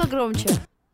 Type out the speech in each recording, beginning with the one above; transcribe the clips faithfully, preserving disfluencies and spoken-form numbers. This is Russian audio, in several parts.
погромче.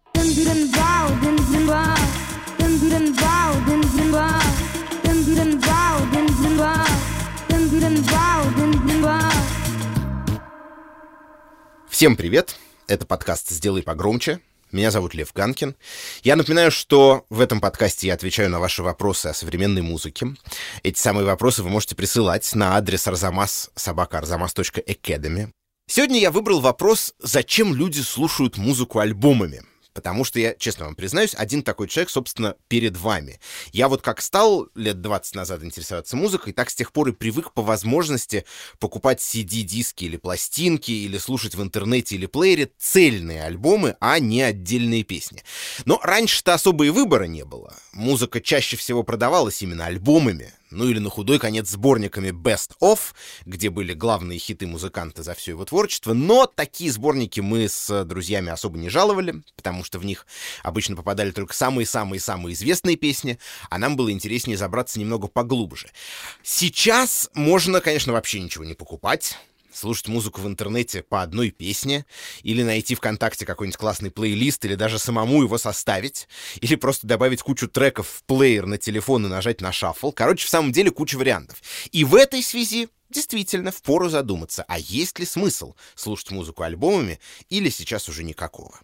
Всем привет! Это подкаст «Сделай погромче». Меня зовут Лев Ганкин. Я напоминаю, что в этом подкасте я отвечаю на ваши вопросы о современной музыке. Эти самые вопросы вы можете присылать на адрес арзамас собака арзамас точка академи. Сегодня я выбрал вопрос, зачем люди слушают музыку альбомами. Потому что я, честно вам признаюсь, один такой человек, собственно, перед вами. Я вот как стал лет двадцать назад интересоваться музыкой, так с тех пор и привык по возможности покупать си ди-диски или пластинки, или слушать в интернете или плеере цельные альбомы, а не отдельные песни. Но раньше-то особо и выбора не было. Музыка чаще всего продавалась именно альбомами, ну или на худой конец сборниками Best Of, где были главные хиты музыканта за все его творчество, но такие сборники мы с друзьями особо не жаловали, потому что в них обычно попадали только самые-самые-самые известные песни, а нам было интереснее забраться немного поглубже. Сейчас можно, конечно, вообще ничего не покупать, слушать музыку в интернете по одной песне, или найти ВКонтакте какой-нибудь классный плейлист, или даже самому его составить, или просто добавить кучу треков в плеер на телефон и нажать на шаффл. Короче, в самом деле куча вариантов. И в этой связи действительно впору задуматься, а есть ли смысл слушать музыку альбомами, или сейчас уже никакого.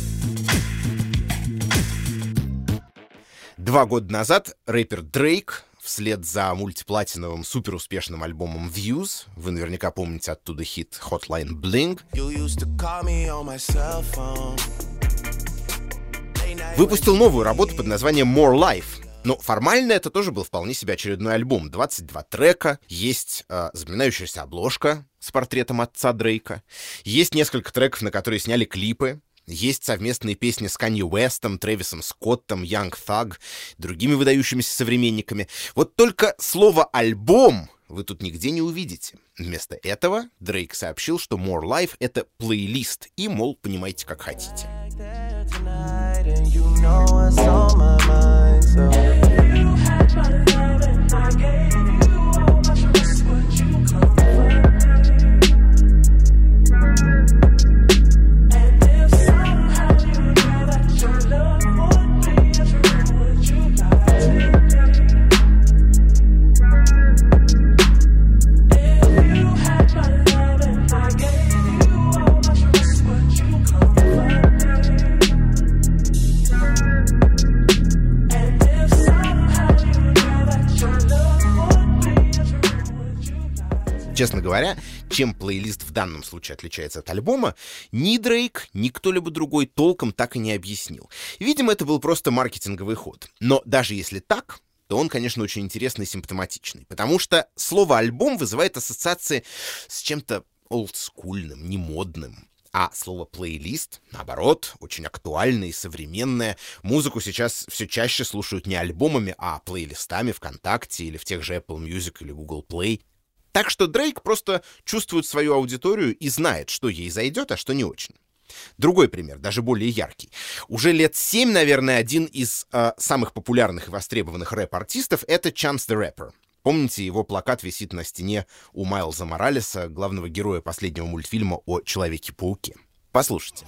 Два года назад рэпер Дрейк вслед за мультиплатиновым суперуспешным альбомом Views, вы наверняка помните оттуда хит Hotline Bling, выпустил новую работу под названием More Life. Но формально это тоже был вполне себе очередной альбом. двадцать два трека, есть э, запоминающаяся обложка с портретом отца Дрейка, есть несколько треков, на которые сняли клипы, есть совместные песни с Канье Уэстом, Трэвисом Скоттом, Young Thug, другими выдающимися современниками. Вот только слово «альбом» вы тут нигде не увидите. Вместо этого Дрейк сообщил, что More Life — это плейлист, и, мол, понимаете, как хотите. Честно говоря, чем плейлист в данном случае отличается от альбома, ни Дрейк, ни кто-либо другой толком так и не объяснил. Видимо, это был просто маркетинговый ход. Но даже если так, то он, конечно, очень интересный и симптоматичный, потому что слово «альбом» вызывает ассоциации с чем-то олдскульным, немодным. А слово «плейлист», наоборот, очень актуальное и современное. Музыку сейчас все чаще слушают не альбомами, а плейлистами ВКонтакте или в тех же Apple Music или Google Play. Так что Дрейк просто чувствует свою аудиторию и знает, что ей зайдет, а что не очень. Другой пример, даже более яркий. Уже лет семь, наверное, один из э, самых популярных и востребованных рэп-артистов — это Chance the Rapper. Помните, его плакат висит на стене у Майлза Моралеса, главного героя последнего мультфильма о Человеке-пауке. Послушайте.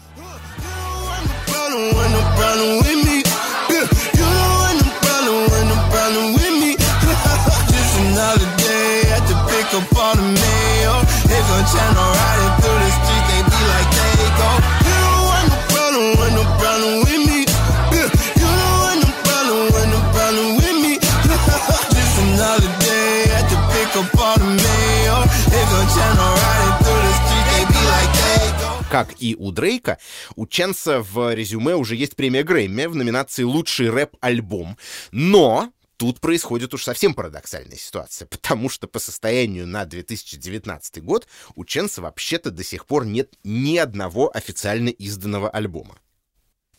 Как и у Дрейка, у Ченса в резюме уже есть премия Грэмми в номинации «Лучший рэп-альбом». Но тут происходит уж совсем парадоксальная ситуация, потому что по состоянию на две тысячи девятнадцатый год у Ченса вообще-то до сих пор нет ни одного официально изданного альбома.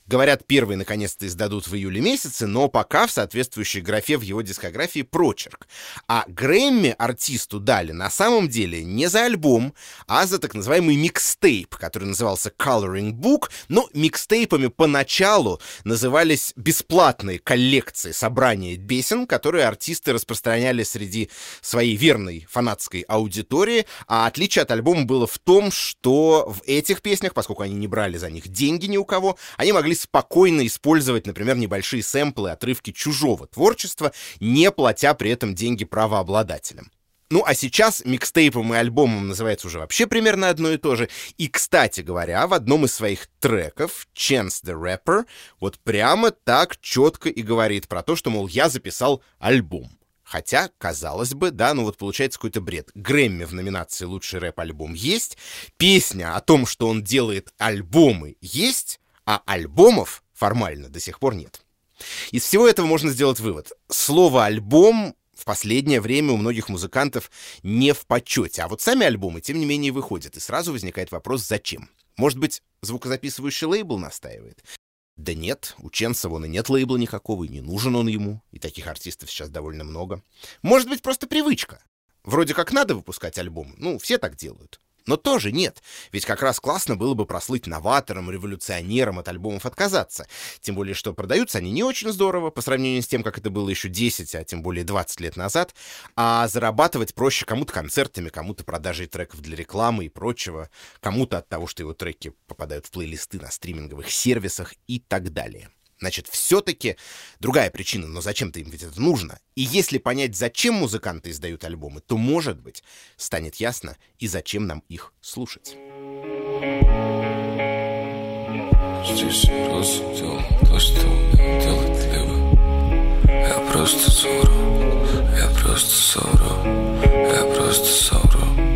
Говорят, первый наконец-то издадут в июле месяце, но пока в соответствующей графе в его дискографии прочерк. А Грэмми артисту дали на самом деле не за альбом, а за так называемый микстейп, который назывался Coloring Book. Но микстейпами поначалу назывались бесплатные коллекции, собрания песен, которые артисты распространяли среди своей верной фанатской аудитории. А отличие от альбома было в том, что в этих песнях, поскольку они не брали за них деньги ни у кого, они могли спокойно использовать, например, небольшие сэмплы, отрывки чужого творчества, не платя при этом деньги правообладателям. Ну, а сейчас микстейпом и альбомом называется уже вообще примерно одно и то же. И, кстати говоря, в одном из своих треков Chance the Rapper вот прямо так четко и говорит про то, что, мол, я записал альбом. Хотя, казалось бы, да, ну вот получается какой-то бред. Грэмми в номинации «Лучший рэп-альбом» есть, песня о том, что он делает альбомы, есть, а альбомов формально до сих пор нет. Из всего этого можно сделать вывод. Слово «альбом» в последнее время у многих музыкантов не в почете, а вот сами альбомы, тем не менее, выходят. И сразу возникает вопрос, зачем? Может быть, звукозаписывающий лейбл настаивает? Да нет, у Ченса вон и нет лейбла никакого, и не нужен он ему, и таких артистов сейчас довольно много. Может быть, просто привычка. Вроде как надо выпускать альбом, ну, все так делают. Но тоже нет, ведь как раз классно было бы прослыть новатором, революционером, от альбомов отказаться. Тем более, что продаются они не очень здорово по сравнению с тем, как это было еще десять, а тем более двадцать лет назад. А зарабатывать проще кому-то концертами, кому-то продажей треков для рекламы и прочего, кому-то от того, что его треки попадают в плейлисты на стриминговых сервисах и так далее. Значит, все-таки другая причина, но зачем-то им ведь это нужно. И если понять, зачем музыканты издают альбомы, то, может быть, станет ясно, и зачем нам их слушать. Здесь раз делал то, что умел делать либо. Я просто совру, я просто совру, я просто совру.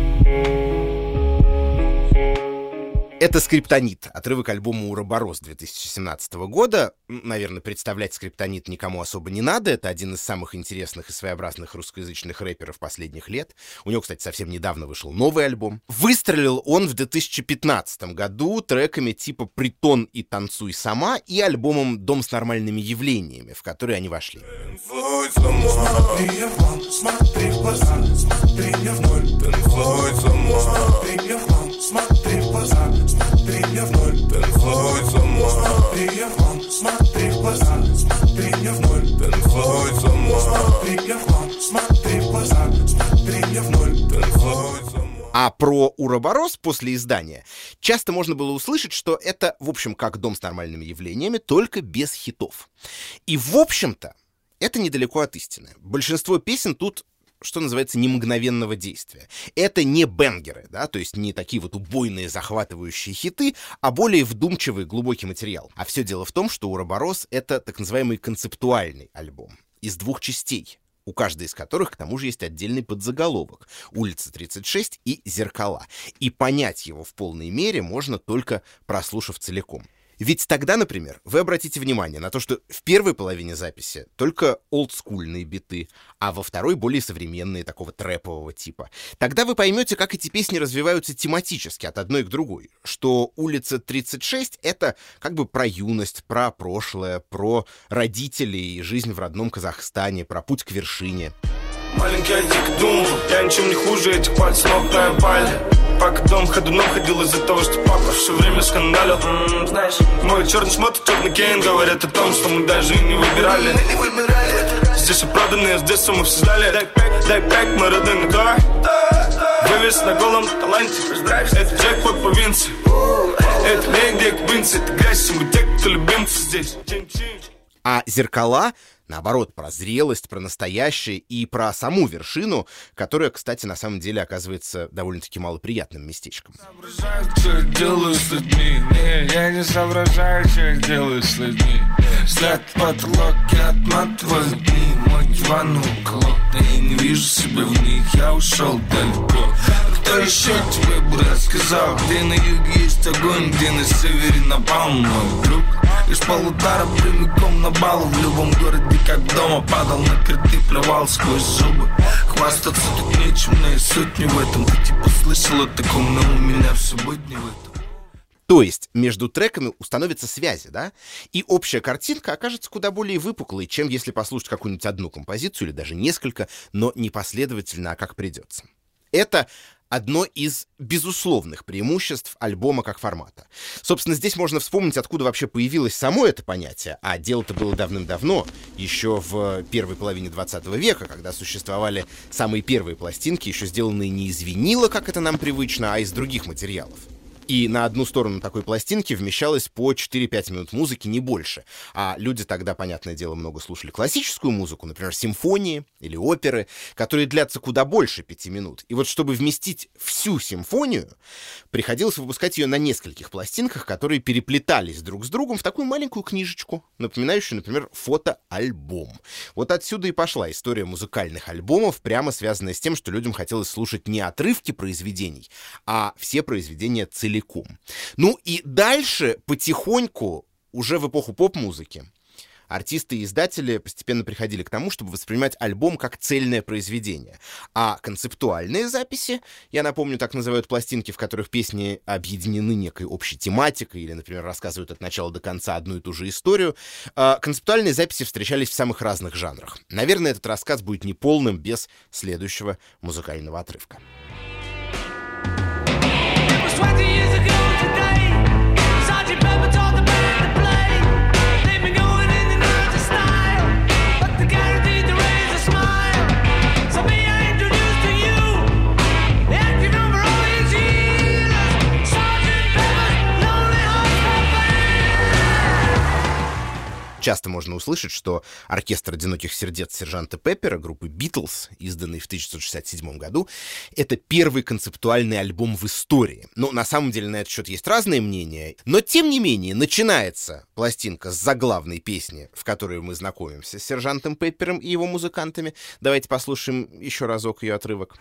Это «Скриптонит», отрывок альбома «Уроборос» две тысячи семнадцатого года. Наверное, представлять «Скриптонит» никому особо не надо. Это один из самых интересных и своеобразных русскоязычных рэперов последних лет. У него, кстати, совсем недавно вышел новый альбом. Выстрелил он в две тысячи пятнадцатом году треками типа «Притон» и «Танцуй сама» и альбомом «Дом с нормальными явлениями», в который они вошли. Смотри, я в лом, смотри в глаза, смотри, я в ноль. Смотри, я в лом, смотри в глаза, смотри, я в ноль. Смотри, я в лом, смотри в глаза, смотри, я в ноль. Смотри, я в лом, смотри в глаза, смотри, я в ноль. А про «Уроборос» после издания часто можно было услышать, что это, в общем, как «Дом с нормальными явлениями», только без хитов. И, в общем-то, это недалеко от истины. Большинство песен тут, что называется, не мгновенного действия. Это не бенгеры, да, то есть не такие вот убойные, захватывающие хиты, а более вдумчивый, глубокий материал. А все дело в том, что «Уроборос» — это так называемый концептуальный альбом из двух частей, у каждой из которых, к тому же, есть отдельный подзаголовок «Улица тридцать шесть» и «Зеркала». И понять его в полной мере можно только прослушав целиком. Ведь тогда, например, вы обратите внимание на то, что в первой половине записи только олдскульные биты, а во второй более современные, такого трэпового типа. Тогда вы поймете, как эти песни развиваются тематически от одной к другой. Что «Улица тридцать шесть» — это как бы про юность, про прошлое, про родителей и жизнь в родном Казахстане, про путь к вершине. Маленький Адик думал, я ничем не хуже этих пальцев ног на пале. Пока дом ходуном ходил из-за того, что папа все время скандалил. М-м, знаешь, мой черный шмот и черный кейн говорят о том, что мы даже и не выбирали. Мы не выбирали. Здесь все проданные, с детства мы все ждали. Дай пэк, дай пэк, мы родные, да. Вывес на голом таланте. Это джекпот провинции. Это не где квинцы, это грязь, мы те, кто любимцы здесь. А «Зеркала», наоборот, про зрелость, про настоящее и про саму вершину, которая, кстати, на самом деле оказывается довольно-таки малоприятным местечком. Соображаю, что я делаю с людьми. Не, я не соображаю, что я делаю с людьми. Снят потолок, я отматываю дни. Мой диван уголок, да я не вижу себя в них. Я ушел далеко. Кто еще тебе бы рассказал, где на юге есть огонь, где на севере напал мой друг? Лишь полудара прямиком на бал. В любом городе как дома падал на крытый провал сквозь зубы. Хвастаться тут нечем, но и суть не в этом. Ты типа слышал о таком, но у меня все будет не в этом. То есть между треками установятся связи, да, и общая картинка окажется куда более выпуклой, чем если послушать какую-нибудь одну композицию или даже несколько, но не последовательно, а как придется. Это одно из безусловных преимуществ альбома как формата. Собственно, здесь можно вспомнить, откуда вообще появилось само это понятие, а дело-то было давным-давно, еще в первой половине двадцатого века, когда существовали самые первые пластинки, еще сделанные не из винила, как это нам привычно, а из других материалов. И на одну сторону такой пластинки вмещалось по четыре-пять минут музыки, не больше. А люди тогда, понятное дело, много слушали классическую музыку, например, симфонии или оперы, которые длятся куда больше пяти минут. И вот чтобы вместить всю симфонию, приходилось выпускать ее на нескольких пластинках, которые переплетались друг с другом в такую маленькую книжечку, напоминающую, например, фотоальбом. Вот отсюда и пошла история музыкальных альбомов, прямо связанная с тем, что людям хотелось слушать не отрывки произведений, а все произведения целиком. Ну и дальше потихоньку, уже в эпоху поп-музыки, артисты и издатели постепенно приходили к тому, чтобы воспринимать альбом как цельное произведение. А концептуальные записи, я напомню, так называют пластинки, в которых песни объединены некой общей тематикой или, например, рассказывают от начала до конца одну и ту же историю, концептуальные записи встречались в самых разных жанрах. Наверное, этот рассказ будет неполным без следующего музыкального отрывка. twenty years ago today, Sergeant Pepper taught the band to play. They've been going in and out of style, but they're guaranteed to raise a smile. So may I introduce to you the active number all these years, Sergeant Pepper's Lonely Hearts Band. Часто можно услышать, что оркестр «Одиноких сердец» сержанта Пеппера группы «Битлз», изданный в тысяча девятьсот шестьдесят седьмом году, это первый концептуальный альбом в истории. Ну, на самом деле, на этот счет есть разные мнения, но, тем не менее, начинается пластинка с заглавной песни, в которой мы знакомимся с сержантом Пеппером и его музыкантами. Давайте послушаем еще разок ее отрывок.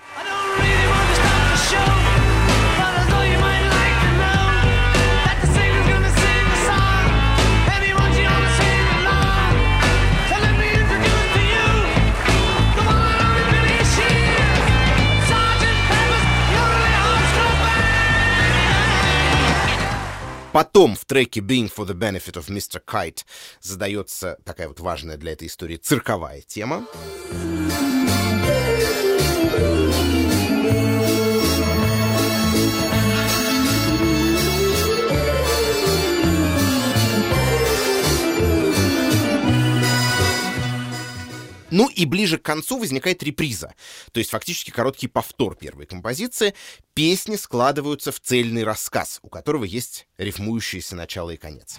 Потом в треке «Being for the Benefit of мистер Kite» задается такая вот важная для этой истории цирковая тема. Ну и ближе к концу возникает реприза, то есть фактически короткий повтор первой композиции. Песни складываются в цельный рассказ, у которого есть рифмующиеся начало и конец.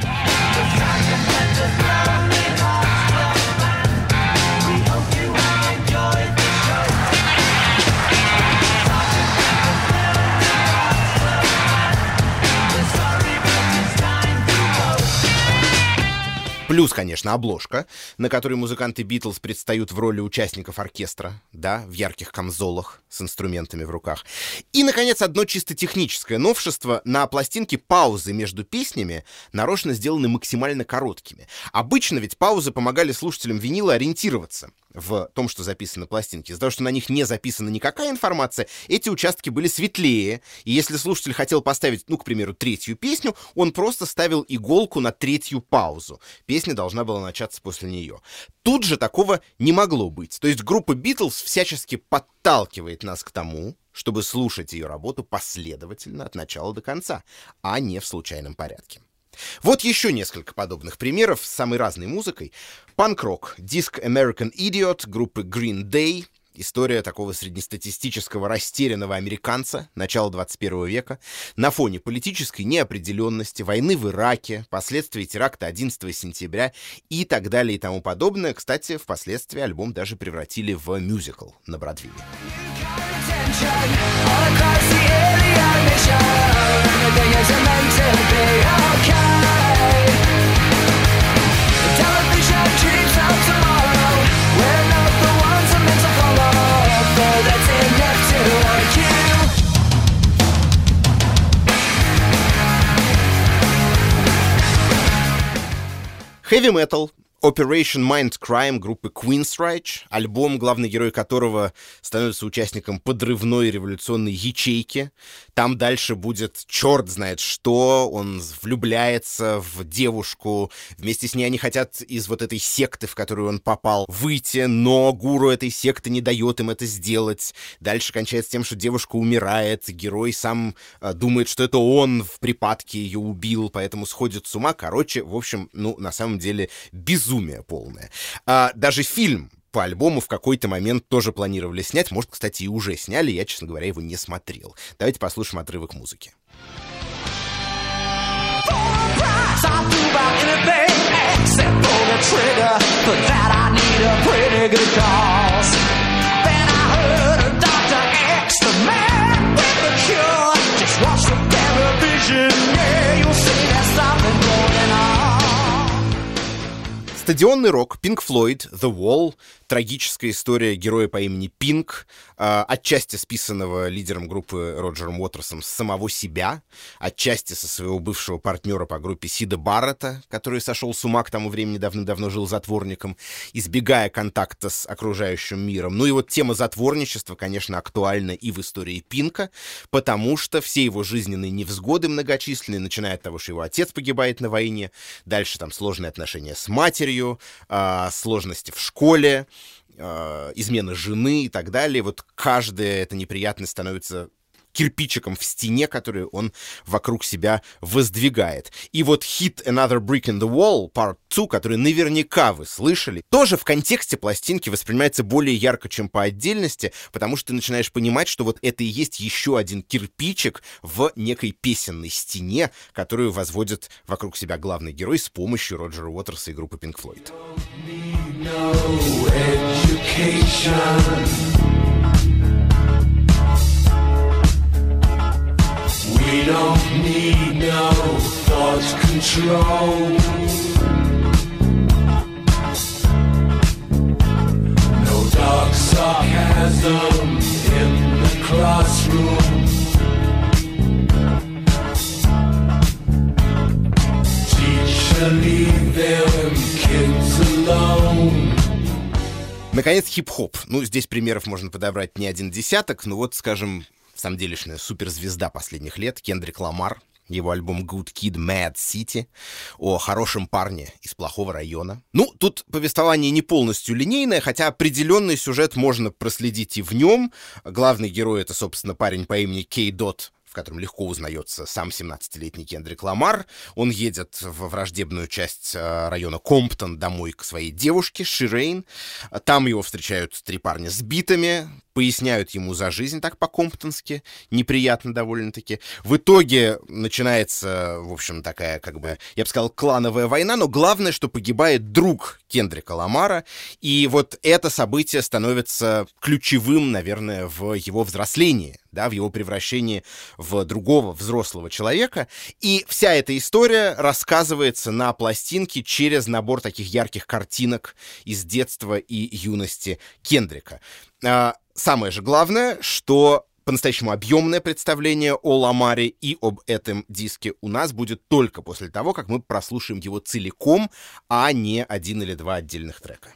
Плюс, конечно, обложка, на которой музыканты Битлз предстают в роли участников оркестра, да, в ярких камзолах с инструментами в руках. И, наконец, одно чисто техническое новшество. На пластинке паузы между песнями нарочно сделаны максимально короткими. Обычно ведь паузы помогали слушателям винила ориентироваться в том, что записано на пластинке. Из-за того, что на них не записана никакая информация, эти участки были светлее. И если слушатель хотел поставить, ну, к примеру, третью песню, он просто ставил иголку на третью паузу. Песня должна была начаться после нее. Тут же такого не могло быть. То есть группа Битлз всячески подталкивает нас к тому, чтобы слушать ее работу последовательно от начала до конца, а не в случайном порядке. Вот еще несколько подобных примеров с самой разной музыкой. Панк-рок, диск American Idiot группы Green Day. История такого среднестатистического растерянного американца начала двадцать первого века на фоне политической неопределенности, войны в Ираке, последствий теракта одиннадцатого сентября и так далее и тому подобное. Кстати, впоследствии альбом даже превратили в мюзикл на Бродвее. Heavy metal Operation Mindcrime группы Queensryche, альбом, главный герой которого становится участником подрывной революционной ячейки. Там дальше будет черт знает что, он влюбляется в девушку, вместе с ней они хотят из вот этой секты, в которую он попал, выйти, но гуру этой секты не дает им это сделать. Дальше кончается тем, что девушка умирает, герой сам э, думает, что это он в припадке ее убил, поэтому сходит с ума. Короче, в общем, ну, на самом деле, безумие полное. А, даже фильм по альбому в какой-то момент тоже планировали снять. Может, кстати, и уже сняли, я, честно говоря, его не смотрел. Давайте послушаем отрывок музыки. Стадионный рок, Pink Floyd, The Wall, трагическая история героя по имени Пинк, э, отчасти списанного лидером группы Роджером Уотерсом с самого себя, отчасти со своего бывшего партнера по группе Сида Баррета, который сошел с ума к тому времени, давным-давно жил затворником, избегая контакта с окружающим миром. Ну и вот тема затворничества, конечно, актуальна и в истории Пинка, потому что все его жизненные невзгоды многочисленные, начиная от того, что его отец погибает на войне, дальше там сложные отношения с матерью, э, сложности в школе, э, измена жены и так далее. Вот каждая эта неприятность становится кирпичиком в стене, который он вокруг себя воздвигает. И вот хит Another Brick in the Wall, Part два, который наверняка вы слышали, тоже в контексте пластинки воспринимается более ярко, чем по отдельности, потому что ты начинаешь понимать, что вот это и есть еще один кирпичик в некой песенной стене, которую возводит вокруг себя главный герой с помощью Роджера Уотерса и группы Pink Floyd. We don't need no thought control. No dark sarcasm in the classroom. Teacher, leave them kids alone. Наконец, хип-хоп. Ну, здесь примеров можно подобрать не один десяток, но вот, скажем, в самом делешная суперзвезда последних лет Кендрик Ламар, его альбом Good Kid, Mad City, о хорошем парне из плохого района. Ну, тут повествование не полностью линейное, хотя определенный сюжет можно проследить и в нем. Главный герой — это, собственно, парень по имени Кей Дот, в котором легко узнается сам семнадцатилетний Кендрик Ламар. Он едет во враждебную часть района Комптон домой к своей девушке Ширейн. Там его встречают три парня с битами, поясняют ему за жизнь так по-комптонски, неприятно довольно-таки. В итоге начинается, в общем, такая, как бы, я бы сказал, клановая война, но главное, что погибает друг Кендрика Ламара, и вот это событие становится ключевым, наверное, в его взрослении, да, в его превращении в другого взрослого человека. И вся эта история рассказывается на пластинке через набор таких ярких картинок из детства и юности Кендрика. Самое же главное, что по-настоящему объемное представление о Ламаре и об этом диске у нас будет только после того, как мы прослушаем его целиком, а не один или два отдельных трека.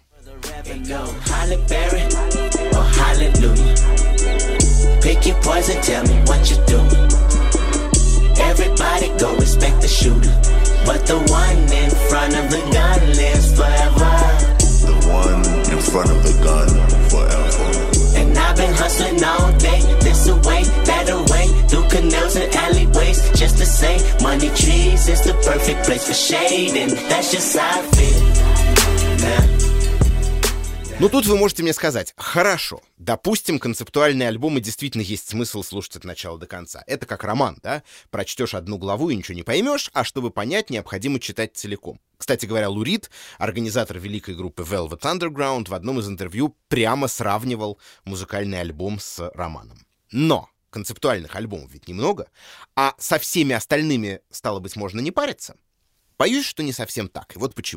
Pick your poison, tell me what you do. Everybody go respect the shooter, but the one in front of the gun lives forever. The one in front of the gun forever. And I've been hustling all day, this away, that away, through canals and alleyways, just to say, money trees is the perfect place for shade, and that's just how I feel. Now, Ну, тут вы можете мне сказать, хорошо, допустим, концептуальные альбомы действительно есть смысл слушать от начала до конца. Это как роман, да? Прочтешь одну главу и ничего не поймешь, а чтобы понять, необходимо читать целиком. Кстати говоря, Лу Рид, организатор великой группы Velvet Underground, в одном из интервью прямо сравнивал музыкальный альбом с романом. Но концептуальных альбомов ведь немного, а со всеми остальными, стало быть, можно не париться. Боюсь, что не совсем так, и вот почему.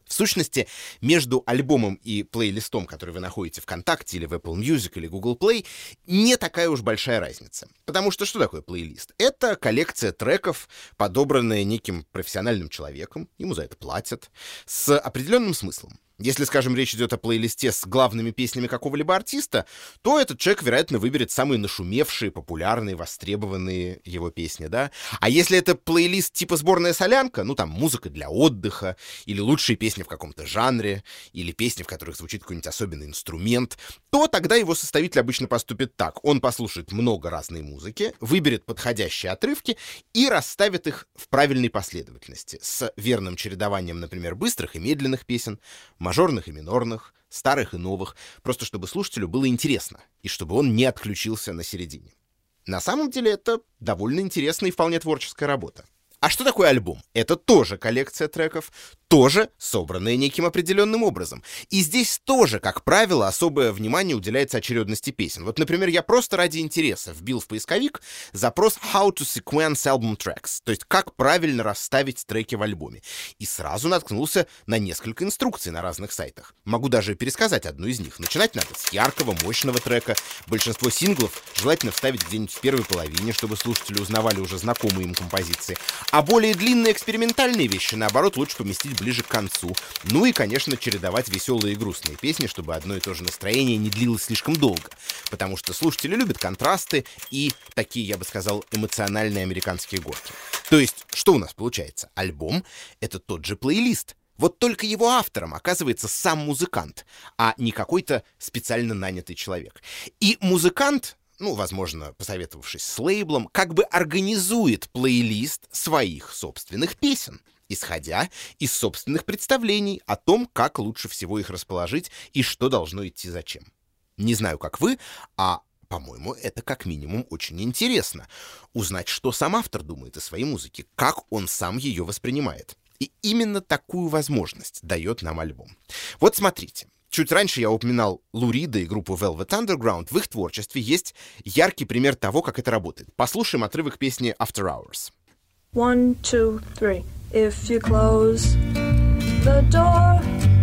В сущности, между альбомом и плейлистом, который вы находите ВКонтакте или в Apple Music или Google Play, не такая уж большая разница. Потому что что такое плейлист? Это коллекция треков, подобранная неким профессиональным человеком, ему за это платят, с определенным смыслом. Если, скажем, речь идет о плейлисте с главными песнями какого-либо артиста, то этот человек, вероятно, выберет самые нашумевшие, популярные, востребованные его песни, да? А если это плейлист типа «Сборная солянка», ну, там, музыка для отдыха, или лучшие песни в каком-то жанре, или песни, в которых звучит какой-нибудь особенный инструмент, то тогда его составитель обычно поступит так. Он послушает много разной музыки, выберет подходящие отрывки и расставит их в правильной последовательности, с верным чередованием, например, быстрых и медленных песен, мажорных и минорных, старых и новых, просто чтобы слушателю было интересно, и чтобы он не отключился на середине. На самом деле это довольно интересная и вполне творческая работа. А что такое альбом? Это тоже коллекция треков, тоже собранная неким определенным образом. И здесь тоже, как правило, особое внимание уделяется очередности песен. Вот, например, я просто ради интереса вбил в поисковик запрос «How to sequence album tracks», то есть «Как правильно расставить треки в альбоме». И сразу наткнулся на несколько инструкций на разных сайтах. Могу даже пересказать одну из них. Начинать надо с яркого, мощного трека. Большинство синглов желательно вставить где-нибудь в первой половине, чтобы слушатели узнавали уже знакомые им композиции. А более длинные экспериментальные вещи, наоборот, лучше поместить ближе к концу. Ну и, конечно, чередовать веселые и грустные песни, чтобы одно и то же настроение не длилось слишком долго. Потому что слушатели любят контрасты и такие, я бы сказал, эмоциональные американские горки. То есть, что у нас получается? Альбом — это тот же плейлист. Вот только его автором оказывается сам музыкант, а не какой-то специально нанятый человек. И музыкант, ну, возможно, посоветовавшись с лейблом, как бы организует плейлист своих собственных песен, исходя из собственных представлений о том, как лучше всего их расположить и что должно идти зачем. Не знаю, как вы, а, по-моему, это как минимум очень интересно. Узнать, что сам автор думает о своей музыке, как он сам ее воспринимает. И именно такую возможность дает нам альбом. Вот смотрите. Чуть раньше я упоминал Лу Рида и группу Velvet Underground. В их творчестве есть яркий пример того, как это работает. Послушаем отрывок песни After Hours. One, two, three. If you close the door,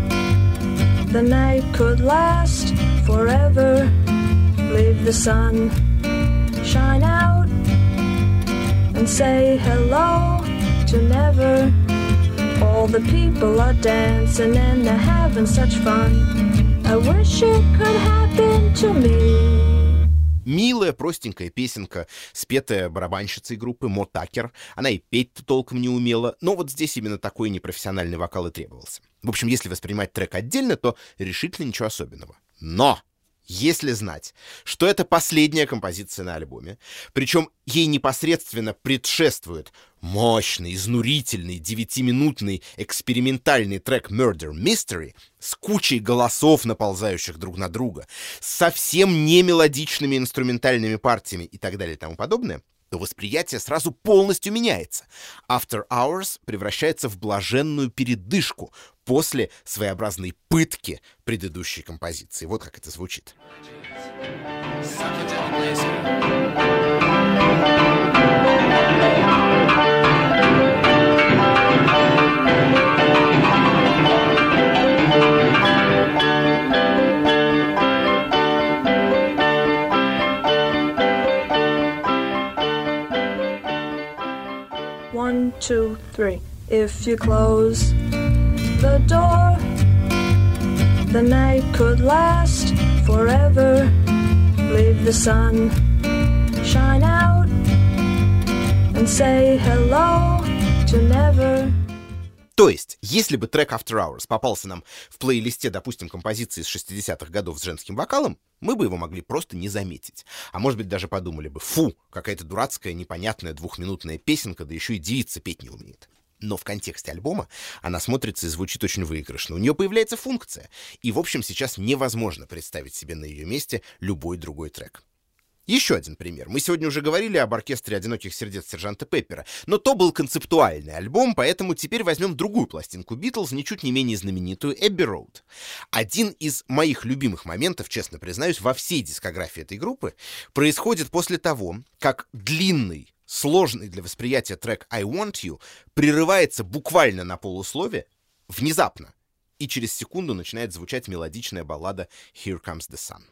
the night could last forever. Leave the sun shine out and say hello to never. All the people are dancing and they're having such fun. I wish it could happen to me. Милая, простенькая песенка, спетая барабанщицей группы Мо Такер. Она и петь-то толком не умела, но вот здесь именно такой непрофессиональный вокал и требовался. В общем, если воспринимать трек отдельно, то решительно ничего особенного. Но! Если знать, что это последняя композиция на альбоме, причем ей непосредственно предшествует мощный, изнурительный, девятиминутный экспериментальный трек Murder Mystery с кучей голосов, наползающих друг на друга, с совсем не мелодичными инструментальными партиями и так далее и тому подобное, то восприятие сразу полностью меняется. After Hours превращается в блаженную передышку после своеобразной пытки предыдущей композиции. Вот как это звучит. One, two, three. If you close the door, the night could last forever. Leave the sun shine out and say hello to never. То есть, если бы трек After Hours попался нам в плейлисте, допустим, композиции из шестидесятых годов с женским вокалом, мы бы его могли просто не заметить. А может быть, даже подумали бы: фу, какая-то дурацкая, непонятная двухминутная песенка, да еще и девица петь не умеет. Но в контексте альбома она смотрится и звучит очень выигрышно. У нее появляется функция. И, в общем, сейчас невозможно представить себе на ее месте любой другой трек. Еще один пример. Мы сегодня уже говорили об оркестре «Одиноких сердец» сержанта Пеппера, но то был концептуальный альбом, поэтому теперь возьмем другую пластинку Битлз, ничуть не менее знаменитую, «Эбби Роуд». Один из моих любимых моментов, честно признаюсь, во всей дискографии этой группы происходит после того, как длинный, сложный для восприятия трек «I Want You» прерывается буквально на полуслове, внезапно, и через секунду начинает звучать мелодичная баллада «Here Comes the Sun».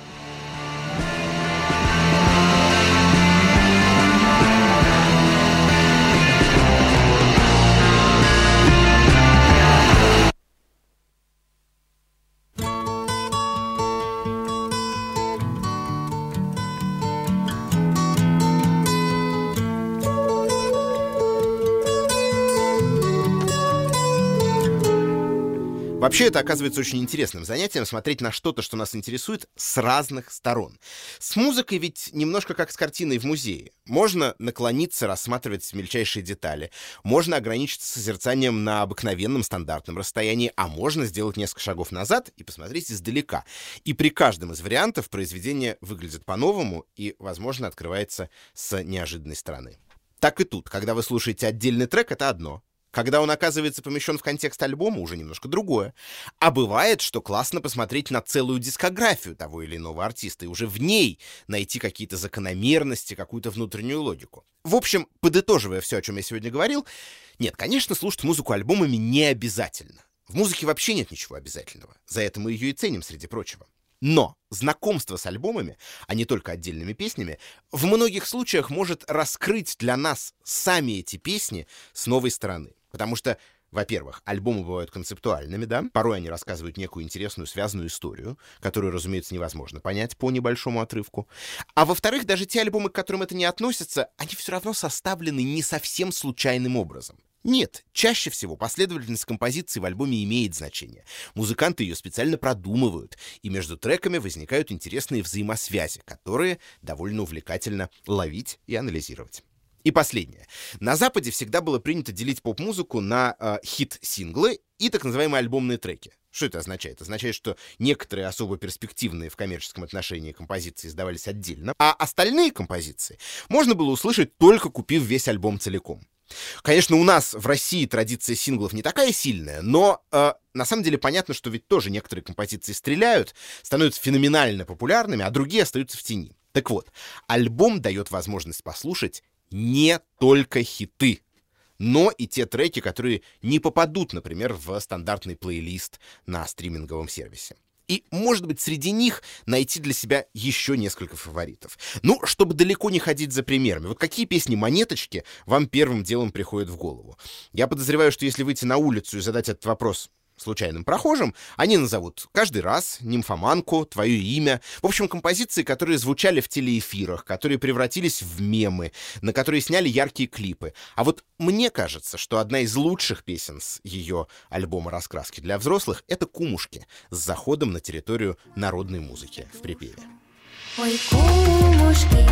Вообще, это оказывается очень интересным занятием — смотреть на что-то, что нас интересует, с разных сторон. С музыкой ведь немножко как с картиной в музее. Можно наклониться, рассматривать мельчайшие детали, можно ограничиться созерцанием на обыкновенном стандартном расстоянии, а можно сделать несколько шагов назад и посмотреть издалека. И при каждом из вариантов произведение выглядит по-новому и, возможно, открывается с неожиданной стороны. Так и тут. Когда вы слушаете отдельный трек, это одно. Когда он оказывается помещен в контекст альбома, уже немножко другое. А бывает, что классно посмотреть на целую дискографию того или иного артиста и уже в ней найти какие-то закономерности, какую-то внутреннюю логику. В общем, подытоживая все, о чем я сегодня говорил, нет, конечно, слушать музыку альбомами не обязательно. В музыке вообще нет ничего обязательного. За это мы ее и ценим, среди прочего. Но знакомство с альбомами, а не только отдельными песнями, в многих случаях может раскрыть для нас сами эти песни с новой стороны. Потому что, во-первых, альбомы бывают концептуальными, да, порой они рассказывают некую интересную связанную историю, которую, разумеется, невозможно понять по небольшому отрывку. А во-вторых, даже те альбомы, к которым это не относится, они все равно составлены не совсем случайным образом. Нет, чаще всего последовательность композиции в альбоме имеет значение. Музыканты ее специально продумывают, и между треками возникают интересные взаимосвязи, которые довольно увлекательно ловить и анализировать. И последнее. На Западе всегда было принято делить поп-музыку на э, хит-синглы и так называемые альбомные треки. Что это означает? Это означает, что некоторые особо перспективные в коммерческом отношении композиции издавались отдельно, а остальные композиции можно было услышать, только купив весь альбом целиком. Конечно, у нас в России традиция синглов не такая сильная, но э, на самом деле понятно, что ведь тоже некоторые композиции стреляют, становятся феноменально популярными, а другие остаются в тени. Так вот, альбом дает возможность послушать не только хиты, но и те треки, которые не попадут, например, в стандартный плейлист на стриминговом сервисе. И, может быть, среди них найти для себя еще несколько фаворитов. Ну, чтобы далеко не ходить за примерами, вот какие песни-монеточки вам первым делом приходят в голову? Я подозреваю, что если выйти на улицу и задать этот вопрос случайным прохожим, они назовут «Каждый раз», «Нимфоманку», «Твое имя». В общем, композиции, которые звучали в телеэфирах, которые превратились в мемы, на которые сняли яркие клипы. А вот мне кажется, что одна из лучших песен с ее альбома «Раскраски для взрослых» — это «Кумушки» с заходом на территорию народной музыки в припеве. Ой, кумушки,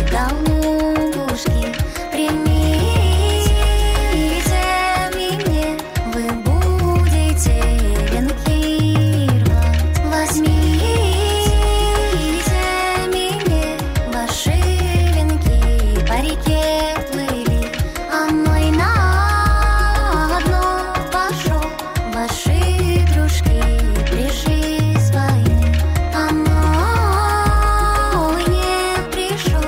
голубушки, примите меня, вы будете венкировать. Возьмите меня, ваши венки по реке плыли, а мой на дно пошел. Ваши дружки пришли с войны, а мой не пришел.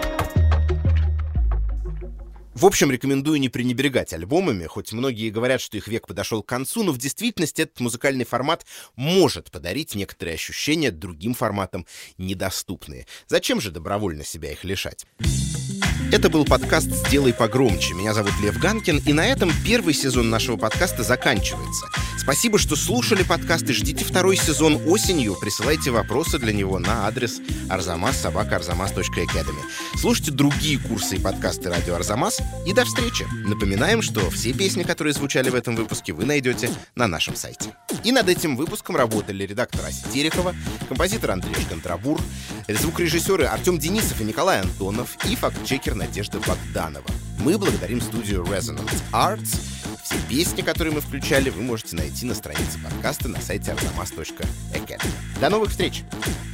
В общем, рекомендую не пренебрегать альбомами, хоть многие говорят, что их век подошел к концу, но в действительности этот музыкальный формат может подарить некоторые ощущения другим форматам недоступные. Зачем же добровольно себя их лишать? Это был подкаст «Сделай погромче». Меня зовут Лев Ганкин, и на этом первый сезон нашего подкаста заканчивается. Спасибо, что слушали подкаст, и ждите второй сезон осенью. Присылайте вопросы для него на адрес арзамас собака арзамас точка академи. Слушайте другие курсы и подкасты радио Арзамас, и до встречи. Напоминаем, что все песни, которые звучали в этом выпуске, вы найдете на нашем сайте. И над этим выпуском работали редактор Ася Терехова, композитор Андрей Шкантрабур, звукорежиссеры Артем Денисов и Николай Антонов и фактчекер Надежда Богданова. Мы благодарим студию Resonance Arts. Все песни, которые мы включали, вы можете найти на странице подкаста на сайте арзамас точка академи. До новых встреч!